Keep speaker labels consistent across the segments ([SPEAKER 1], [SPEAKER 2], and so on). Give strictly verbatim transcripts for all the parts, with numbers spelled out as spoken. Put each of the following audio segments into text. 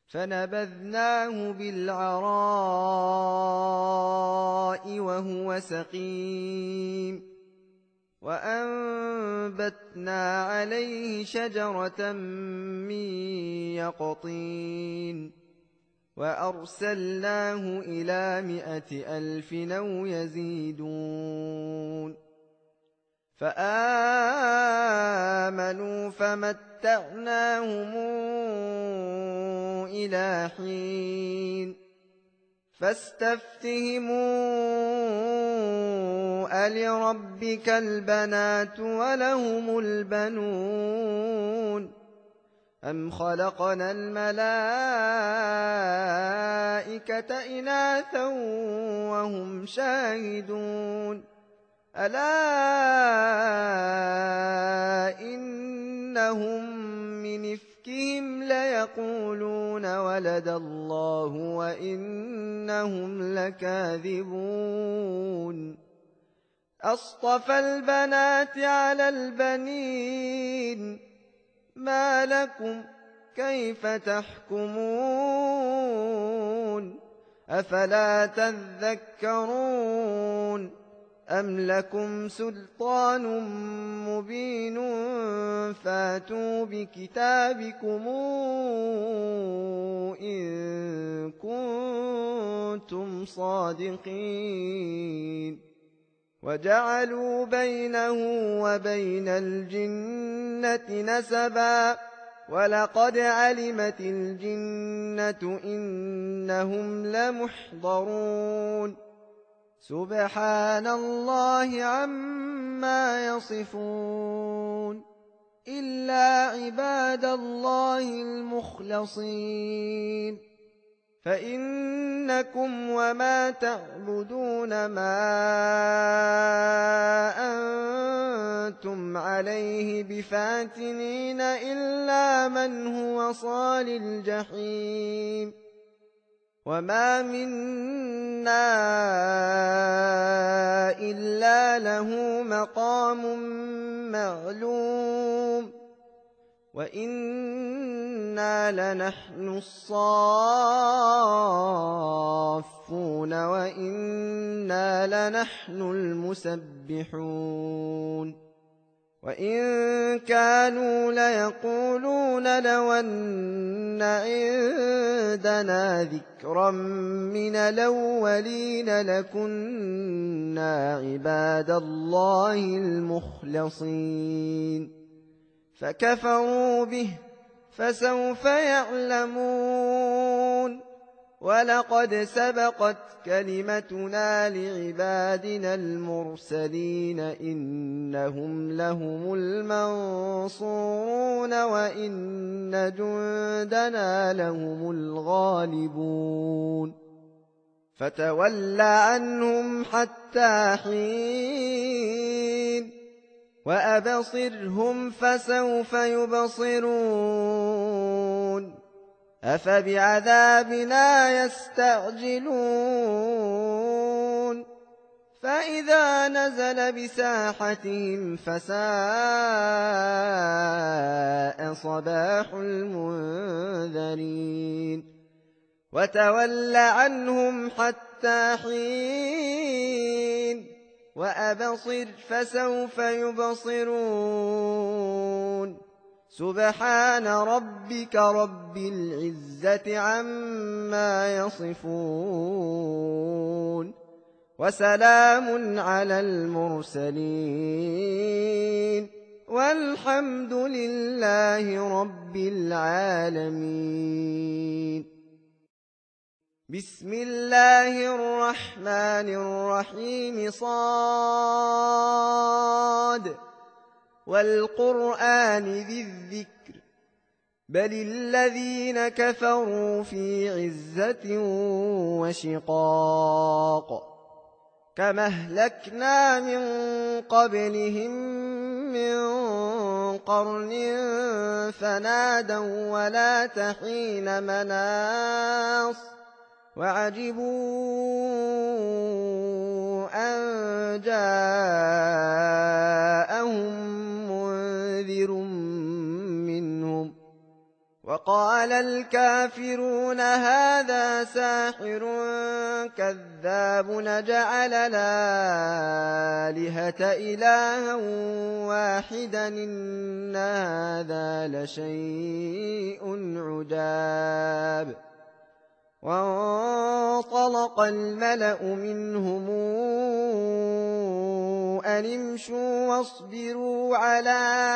[SPEAKER 1] فنبذناه بالعراء وهو سقيم وأنبتنا عليه شجرة من يقطين وأرسلناه إلى مائة ألف أو يزيدون فآمنوا فمتعناهم إلى حين فاستفتهموا ألربك البنات ولهم البنون أم خلقنا الملائكة إناثا وهم شاهدون ألا إنهم من إفكهم ليقولون ولد الله وإنهم لكاذبون أصطفى البنات على البنين ما لكم كيف تحكمون أفلا تذكرون أم لكم سلطان مبين فاتوا بكتابكم إن كنتم صادقين وجعلوا بينه وبين الجنة نسبا ولقد علمت الجنة إنهم لمحضرون سبحان الله عما يصفون إلا عباد الله المخلصين فإنكم وما تعبدون ما أنتم عليه بفاتنين إلا من هو صال الجحيم وما منا إلا له مقام معلوم وإنا لنحن الصافون وإنا لنحن المسبحون وإن كانوا ليقولون لو أن عندنا ذكرا من الأولين لكنا عباد الله المخلصين فكفروا به فسوف يعلمون ولقد سبقت كلمتنا لعبادنا المرسلين إنهم لهم المنصورون وإن جندنا لهم الغالبون فتول عنهم حتى حين وأبصرهم فسوف يبصرون أفبعذابنا يستعجلون فإذا نزل بساحتهم فساء صباح المنذرين وتول عنهم حتى حين وأبصر فسوف يبصرون سبحان ربك رب العزة عما يصفون وسلام على المرسلين والحمد لله رب العالمين بسم الله الرحمن الرحيم صاد والقرآن ذي الذكر بل الذين كفروا في عزة وشقاق كما أهلكنا من قبلهم من قرن فنادوا ولا تحين مناص وعجبوا أن جاءهم منذر منهم وقال الكافرون هذا ساحر كذاب نجعل الآلهة إلها واحدا إن هذا لشيء عجاب وانطلق الملأ منهم أن امشوا واصبروا على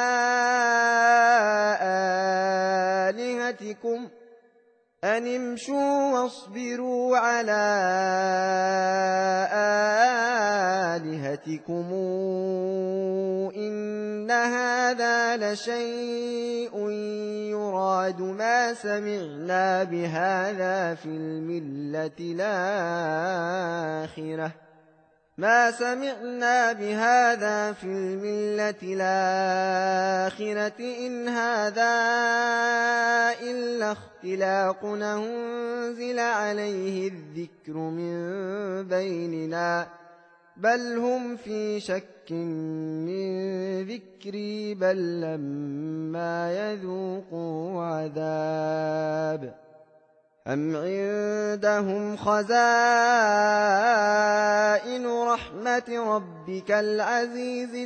[SPEAKER 1] آلهتكم أن امشوا واصبروا على آلهتكم إن هذا لشيء يراد ما سمعنا بهذا في الملة الآخرة ما سمعنا بهذا في الملة الآخرة إن هذا إلا اختلاق أنزل عليه الذكر من بيننا بل هم في شك من ذكري بل لما يذوقوا عذاب أم عندهم خزائن رحمة ربك العزيز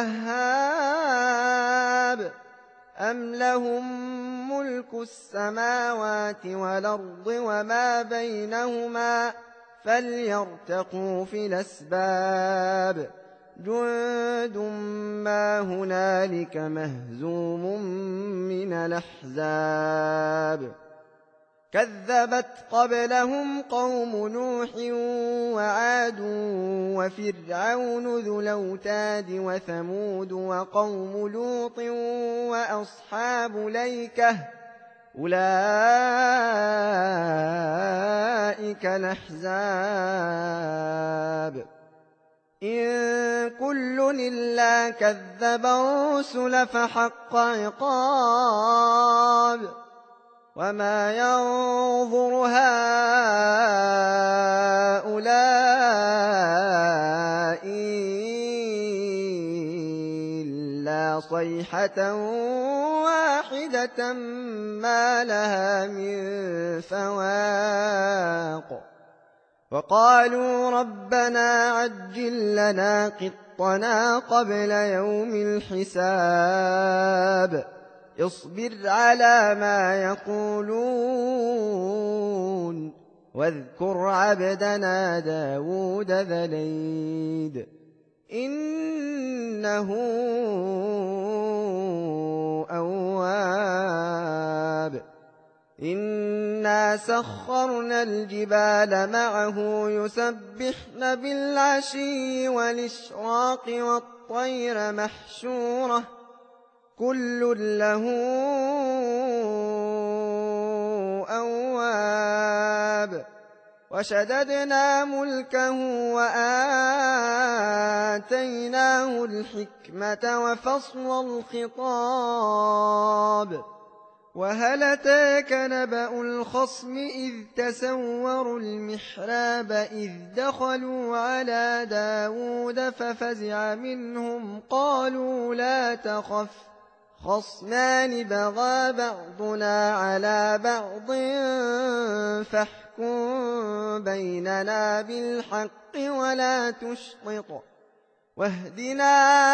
[SPEAKER 1] الوهاب أم لهم ملك السماوات والأرض وما بينهما فليرتقوا في الأسباب جند ما هنالك مهزوم من الأحزاب كذبت قبلهم قوم نوح وعاد وفرعون ذو الأوتاد وثمود وقوم لوط وأصحاب الأيكة أولئك الأحزاب إن كل إلا كذب الرسل فحق عقاب وما ينظر هؤلاء إلا صيحة واحدة ما لها من فواق وقالوا ربنا عجل لنا قطنا قبل يوم الحساب اصبر على ما يقولون واذكر عبدنا داود ذا الأيد إنه أواب إنا سخرنا الجبال معه يسبحن بالعشي والإشراق والطير محشورة كل له أواب وشددنا ملكه وآتيناه الحكمة وفصل الخطاب وهل أتاك نبأ الخصم إذ تسوروا المحراب إذ دخلوا على داود ففزع منهم قالوا لا تخف خصمان بغى بعضنا على بعض فاحكم بيننا بالحق ولا تشطط واهدنا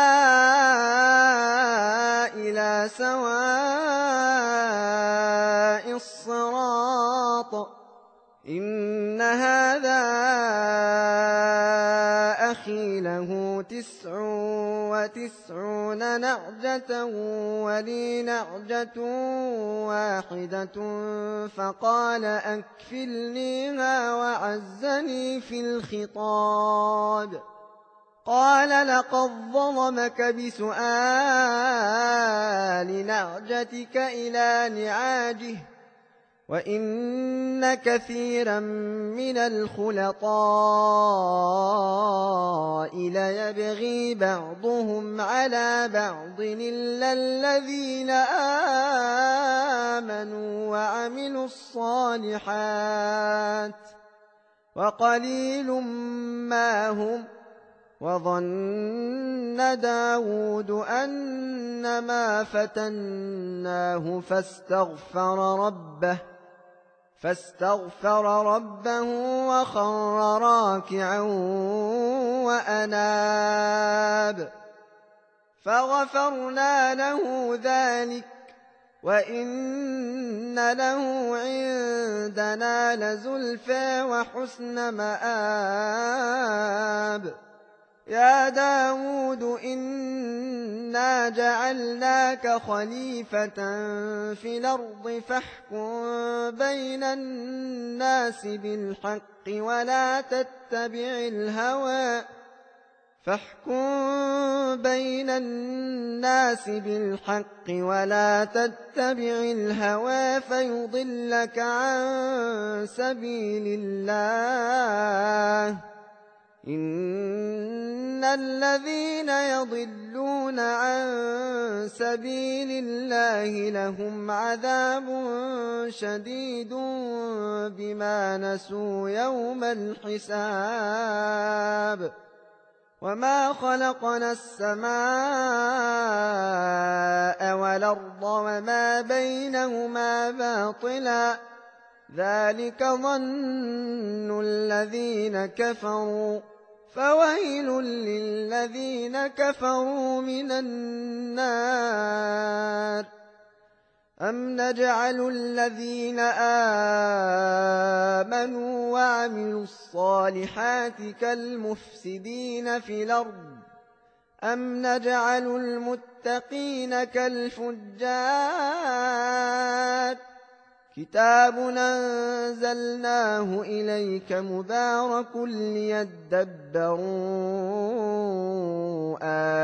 [SPEAKER 1] إلى سواء الصراط إن هذا أخي له تسع وتسعون نعجة ولي نعجة واحدة فقال أكفلنيها وعزني في الخطاب قال لقد ظلمك بسؤال نعجتك إلى نعاجه وإن كثيرا من الخلطاء ليبغي بعضهم على بعض إلا الذين آمنوا وعملوا الصالحات وقليل ما هم وظن داود أنما فتناه فاستغفر ربه فاستغفر ربه وخر راكعا وأناب فغفرنا له ذلك وإن له عندنا لزلفى وحسن مآب يا داود إنا جعلناك خليفة في الأرض فاحكم بين الناس بالحق ولا تتبع الهوى فاحكم بين الناس بالحق ولا تتبع الهوى فيضلك عن سبيل الله إن الذين يضلون عن سبيل الله لهم عذاب شديد بما نسوا يوم الحساب وما خلقنا السماء والأرض وما بينهما باطلا ذلك ظن الذين كفروا فويل للذين كفروا من النار أم نجعل الذين آمنوا وعملوا الصالحات كالمفسدين في الأرض أم نجعل المتقين كالفجار كتاب أنزلناه إليك مبارك ليدبروا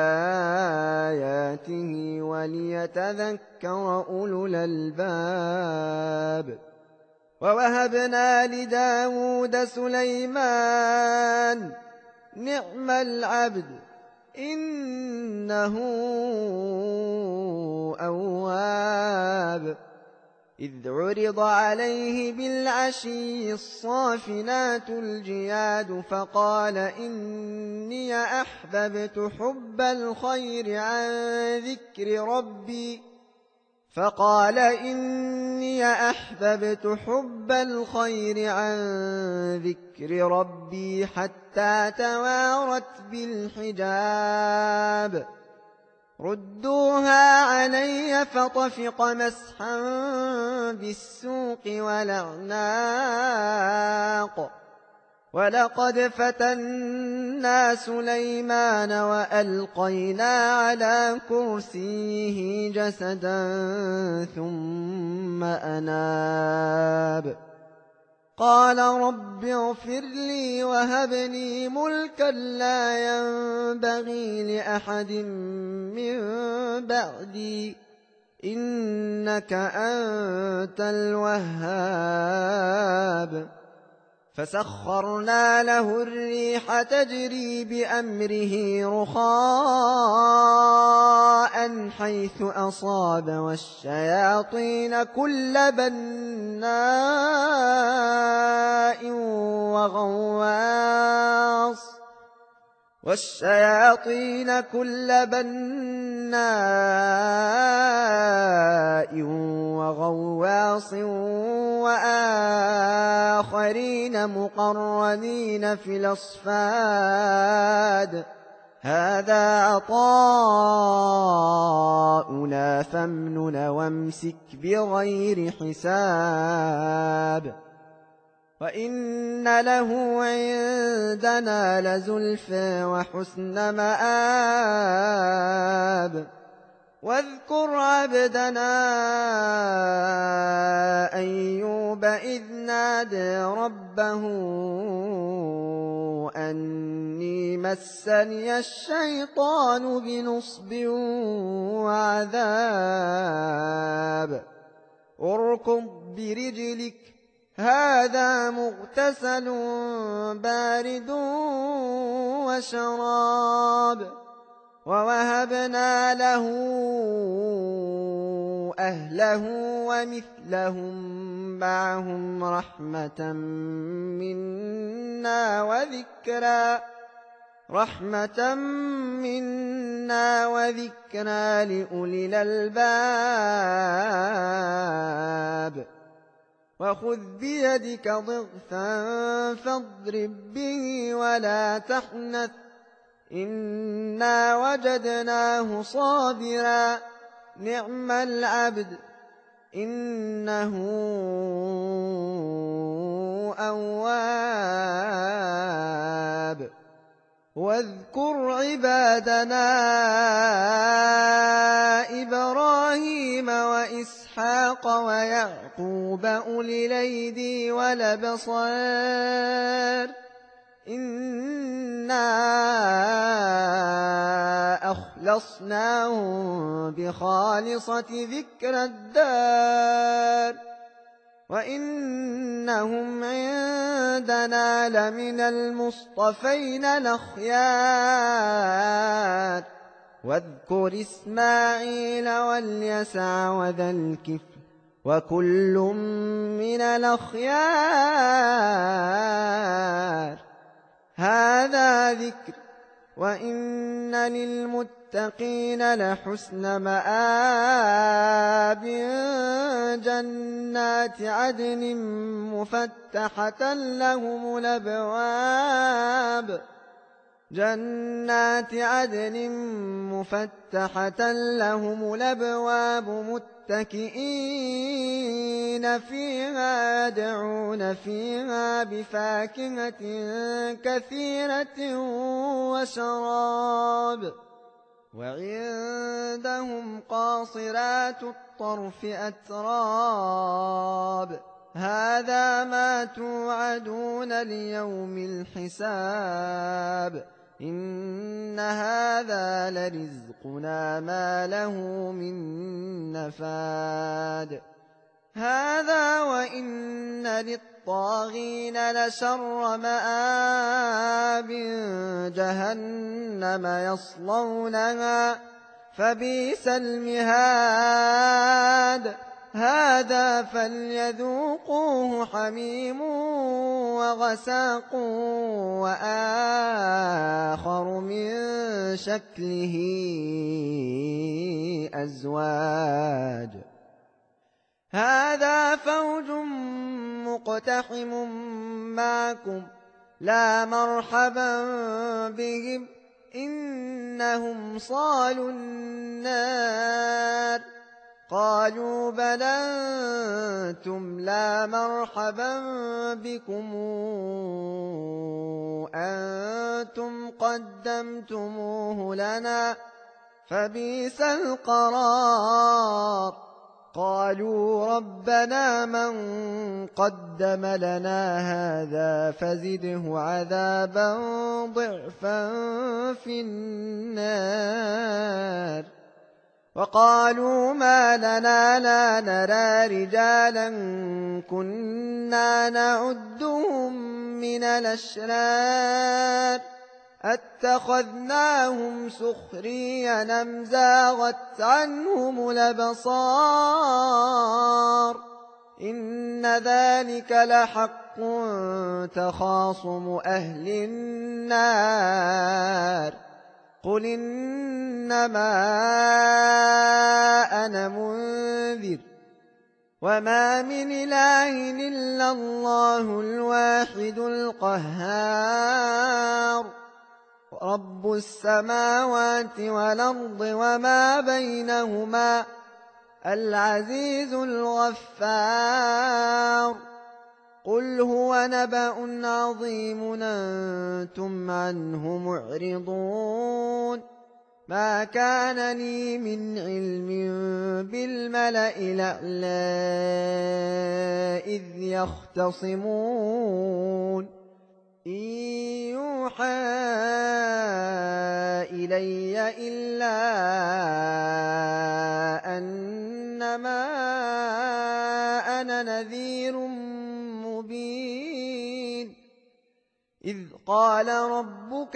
[SPEAKER 1] آياته وليتذكر أولو الألباب ووهبنا لداود سليمان نعم العبد إنه أواب إذ عرض عليه بالعشي الصافنات الجياد فقال إني أحببت حب الخير عن ذكر ربي فقال إني أحببت حب الخير عن ذكر ربي حتى توارت بالحجاب ردوها علي فطفق مسحا بالسوق والأعناق ولقد فتنا سليمان وألقينا على كرسيه جسدا ثم أناب قال رب اغفر لي وهب لي ملكا لا ينبغي لأحد من بعدي إنك أنت الوهاب فسخرنا له الريح تجري بأمره رخاء حيث أصاب والشياطين كل بناء وغواص والشياطين كل بناء وغواص وآخرين مقرنين في الأصفاد هذا عطاؤنا فامنن وامسك بغير حساب وإن له عندنا لزلفى وحسن مآب واذكر عبدنا أيوب إذ نادى ربه أني مسني الشيطان بنصب وعذاب اركض برجلك هذا مغتسل بارد وشراب ووهبنا له أهله ومثلهم معهم رحمة منا وذكرى رحمة منا وذكرى لأولي الألباب وخذ بيدك ضغثا فاضرب به ولا تحنث إنا وجدناه صابرا نعم العبد إنه أواب واذكر عبادنا إبراهيم وإسحاق ويعقوب أولي الأيدي والأبصار إنا أخلصناهم بخالصة ذكر الدار وإنهم عندنا لمن المصطفين الأخيار واذكر إسماعيل واليسع وذا الكفل وكل من الأخيار هذا ذكر وإن للمتقين لحسن مآب جنات عدن مفتحة لهم الأبواب جنات عدن مفتحة لهم الأبواب متكئين فيها يدعون فيها بفاكهة كثيرة وشراب وعندهم قاصرات الطرف أتراب هذا ما توعدون ليوم الحساب إن هذا لرزقنا ما له من نفاد هذا وإن للطاغين لشر مآب جهنم يصلونها فبئس المهاد هذا فليذوقوه حميم وغساق وآخر من شكله أزواج هذا فوج مقتحم معكم لا مرحبا بهم إنهم صالوا النار قالوا بل أنتم لا مرحبا بكم أنتم قدمتموه لنا فبئس القرار قالوا ربنا من قدم لنا هذا فزده عذابا ضعفا في النار وقالوا ما لنا لا نرى رجالا كنا نعدهم من الأشرار اتخذناهم سخريا أم زاغت عنهم الأبصار إن ذلك لحق تخاصم أهل النار قل إنما أنا منذر وما من إله إلا الله الواحد القهار رب السماوات والأرض وما بينهما العزيز الغفار قل هو نبأ عظيم أنتم عنه معرضون ما كان لي من علم بالملأ الأعلى إذ يختصمون إن يوحى إلي إلا أنما أنا نذير مبين إذ قال ربك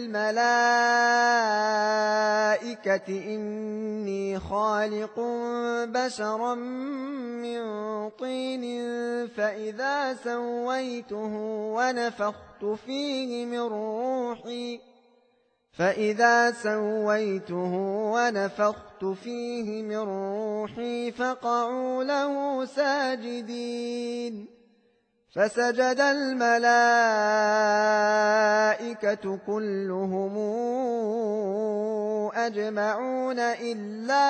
[SPEAKER 1] للملائكة إني خالق بشرا من طين فإذا سويته ونفخت فيه من روحي فإذا سويته ونفخت فيه من روحي فقعوا له ساجدين فسجد الملائكة كلهم أجمعون إلا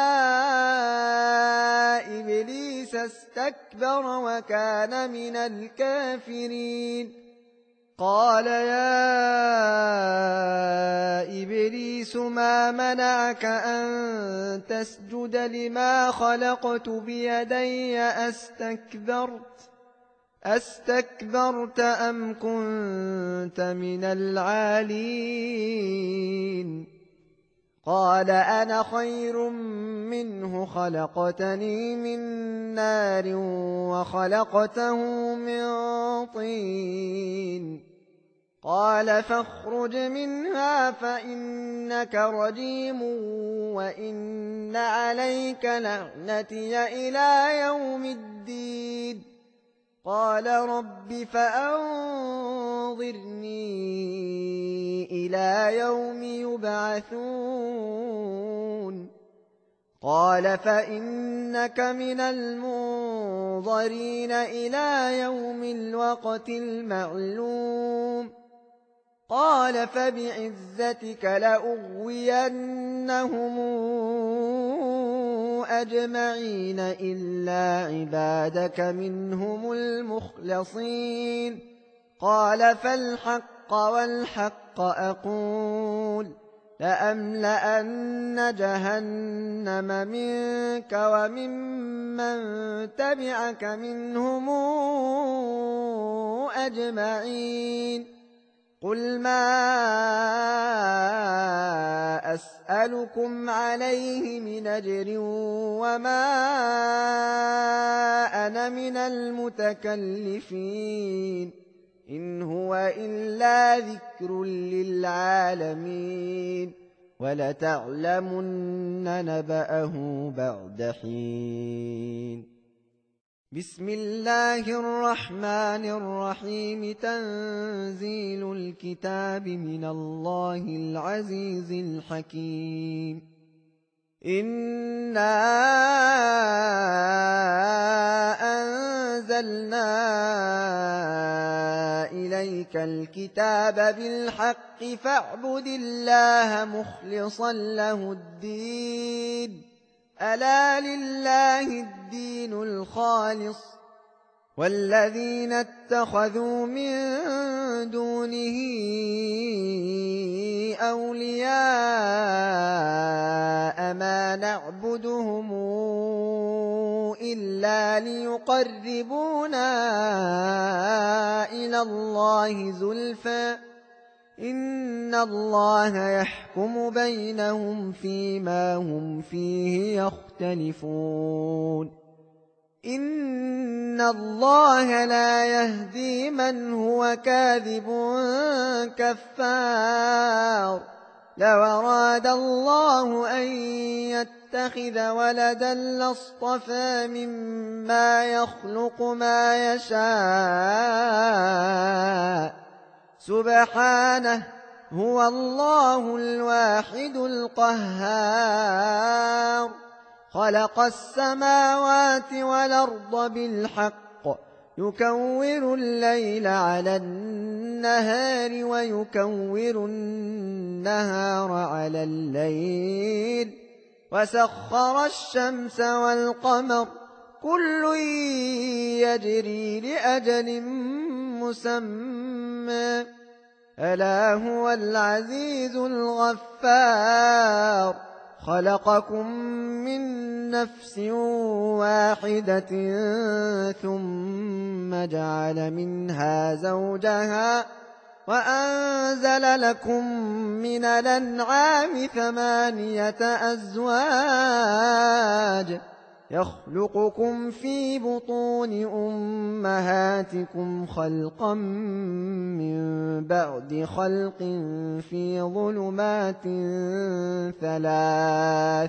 [SPEAKER 1] إبليس استكبر وكان من الكافرين قال يا إبليس ما منعك أن تسجد لما خلقت بيدي أستكبرت أستكبرت أم كنت من العالين قال أنا خير منه خلقتني من نار وخلقته من طين قال فاخرج منها فإنك رجيم وإن عليك لعنتي إلى يوم الدين قال رب فأنظرني إلى يوم يبعثون قال فإنك من المنظرين إلى يوم الوقت المعلوم قال فبعزتك لأغوينهم أجمعين إلا عبادك منهم المخلصين قال فالحق والحق أقول لأملأن جهنم منك وممن تبعك منهم أجمعين قل ما أسألكم عليه من أجر وما أنا من المتكلفين إن هو إلا ذكر للعالمين ولتعلمن نبأه بعد حين بسم الله الرحمن الرحيم تنزيل الكتاب من الله العزيز الحكيم إنا أنزلنا إليك الكتاب بالحق فاعبد الله مخلصا له الدين ألا لله الدين الخالص والذين اتخذوا من دونه أولياء ما نعبدهم إلا ليقربونا إلى الله زلفى إن الله يحكم بينهم فيما هم فيه يختلفون إن الله لا يهدي من هو كاذب كفار لو أراد الله أن يتخذ ولدا لاصطفى مما يخلق ما يشاء سبحانه هو الله الواحد القهار خلق السماوات والأرض بالحق يكور الليل على النهار ويكور النهار على الليل وسخر الشمس والقمر كل يجري لأجل مسمى ألا هو العزيز الغفار خلقكم من نفس واحدة ثم جعل منها زوجها وأنزل لكم من الأنعام ثمانية أزواج يخلقكم في بطون أمهاتكم خلقا من بعد خلق في ظلمات ثلاث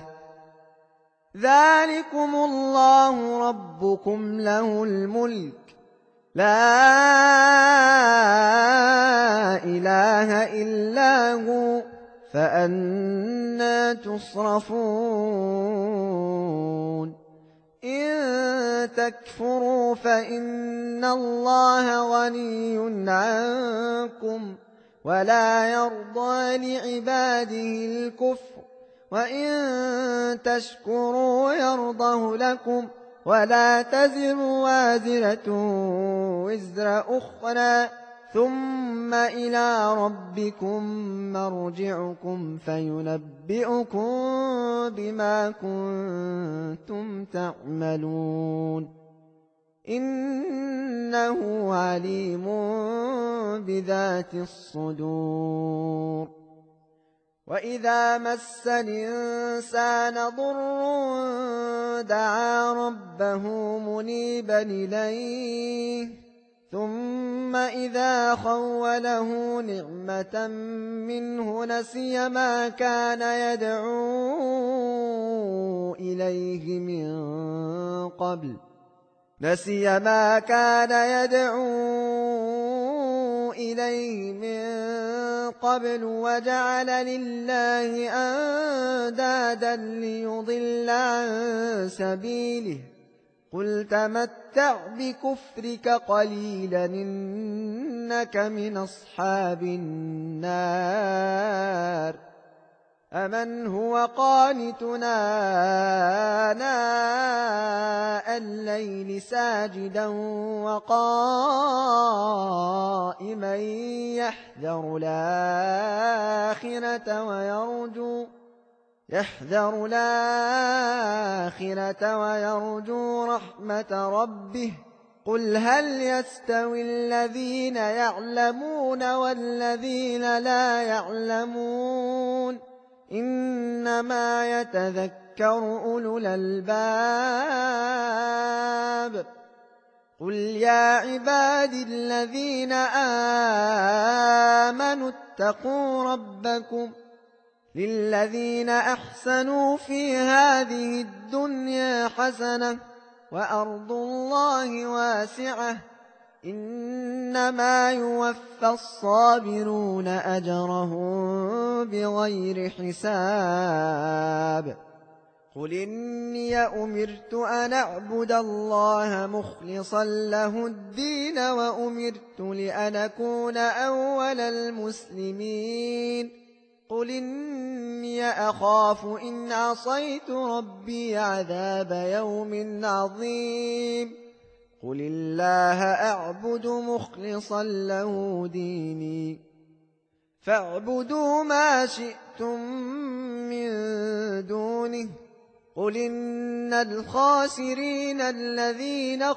[SPEAKER 1] ذلكم الله ربكم له الملك لا إله إلا هو فأنى تصرفون إن تكفروا فإن الله غني عنكم ولا يرضى لعباده الكفر وإن تشكروا يرضه لكم ولا تزر وازرة وزر أخرى ثم إلى ربكم مرجعكم فينبئكم بما كنتم تعملون إنه عليم بذات الصدور وإذا مس الإنسان ضر دعا ربه منيبا إليه ثم إذا خوله نعمة منه نسي ما كان يدعو إليه من قبل نسي ما كان يدعو إليه من قبل وجعل لله أندادا ليضل عن سبيله قل تمتع بكفرك قليلا إنك من أصحاب النار أمن هو قانتنا آناء الليل ساجدا وقائما يحذر الآخرة ويرجو يحذر الآخرة ويرجو رحمة ربه قل هل يستوي الذين يعلمون والذين لا يعلمون إنما يتذكر أولو الألباب قل يا عبادي الذين آمنوا اتقوا ربكم للذين أحسنوا في هذه الدنيا حسنة وأرض الله واسعة إنما يوفى الصابرون أجرهم بغير حساب قل إني أمرت أن أعبد الله مخلصا له الدين وأمرت لأن أكون أول المسلمين قل إني أخاف إن عصيت ربي عذاب يوم عظيم قل الله أعبد مخلصا له ديني فاعبدوا ما شئتم من دونه قل إن الخاسرين الذين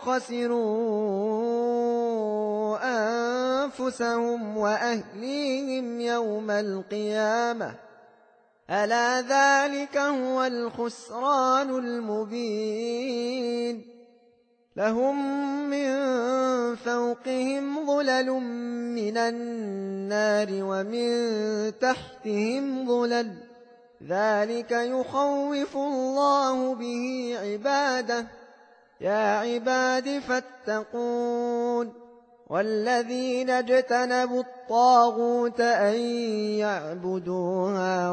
[SPEAKER 1] خسروا أنفسهم وأهليهم يوم القيامة ألا ذلك هو الخسران المبين لهم من فوقهم ظلل من النار ومن تحتهم ظلل ذلك يخوف الله به عباده يا عباد فاتقون والذين اجتنبوا الطاغوت أن يعبدوها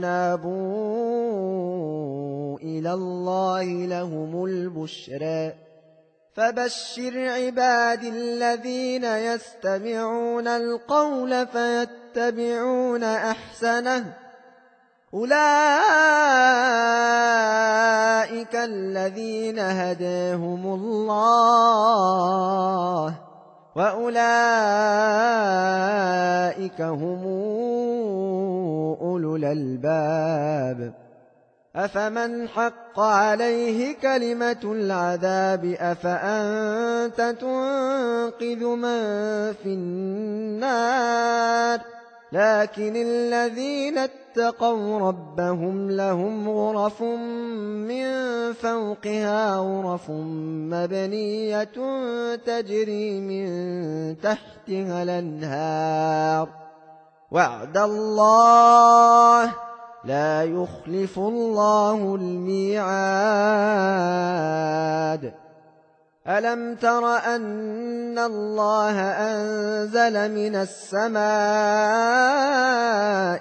[SPEAKER 1] وأنابوا إلى الله لهم البشرى فبشر عباد الذين يستمعون القول فيتبعون أحسنه أولئك الذين هداهم الله وأولئك هم أولو الألباب أفمن حق عليه كلمة العذاب أفأنت تنقذ من في النار لكن الذين اتقوا ربهم لهم غرف من فوقها غرف مبنية تجري من تحتها الأنهار وعد الله لا يخلف الله الميعاد ألم تر أن الله أنزل من السماء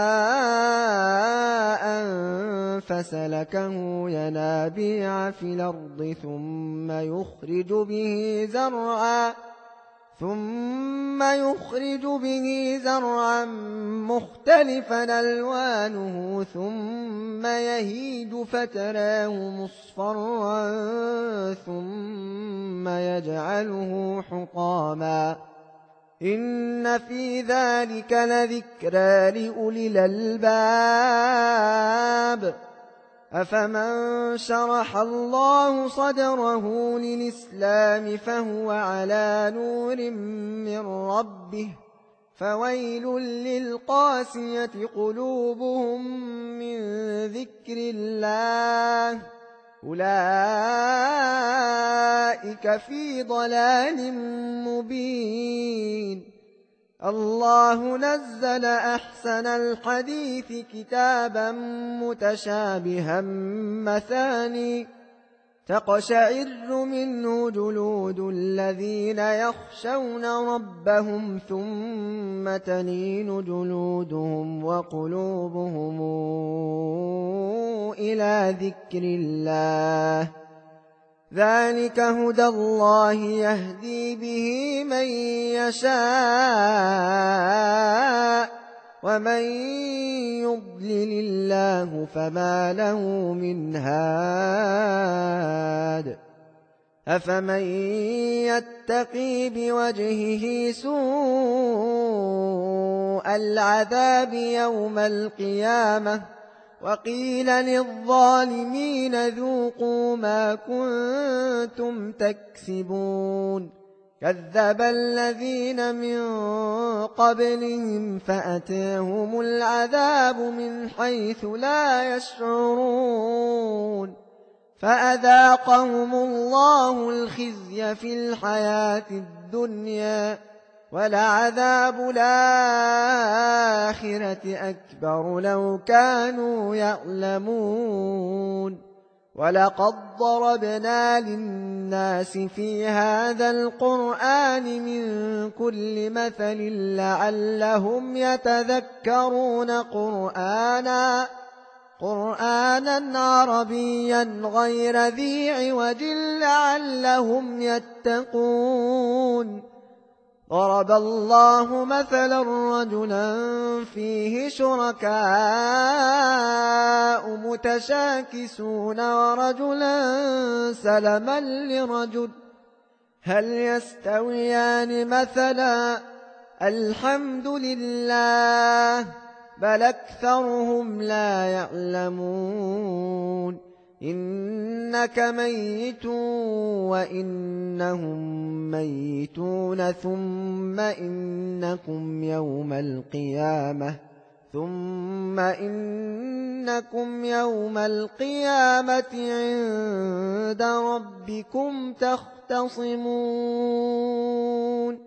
[SPEAKER 1] ماء فسلكه ينابيع في الأرض ثم يخرج به زرعا ثم يخرج به زرعا مختلفا ألوانه ثم يهيج فتراه مصفرا ثم يجعله حطاما إن في ذلك لذكرى لأولي الألباب أفمن شرح الله صدره للإسلام فهو على نور من ربه فويل للقاسية قلوبهم من ذكر الله أولئك في ضلال مبين الله نزل أحسن الحديث كتابا متشابها مثاني تقشعر منه جلود الذين يخشون ربهم ثم تلين جلودهم وقلوبهم إلى ذكر الله ذلك هدى الله يهدي به من يشاء ومن يضلل الله فما له من هاد أفمن يتقي بوجهه سوء العذاب يوم القيامة وقيل للظالمين ذوقوا ما كنتم تكسبون كذب الذين من قبلهم فأتاهم العذاب من حيث لا يشعرون فأذاقهم الله الخزي في الحياة الدنيا ولعذاب الآخرة أكبر لو كانوا يعلمون ولقد ضربنا للناس في هذا القرآن من كل مثل لعلهم يتذكرون قرآنا قرآنا عربيا غير ذي عوج لعلهم يتقون ضرب الله مثلا رجلا فيه شركاء متشاكسون ورجلا سلما لرجل هل يستويان مثلا الحمد لله بل أكثرهم لا يعلمون إنك ميت وإنهم ميتون ثم إنكم يوم القيامة ثم إنكم يوم القيامة عند ربكم تختصمون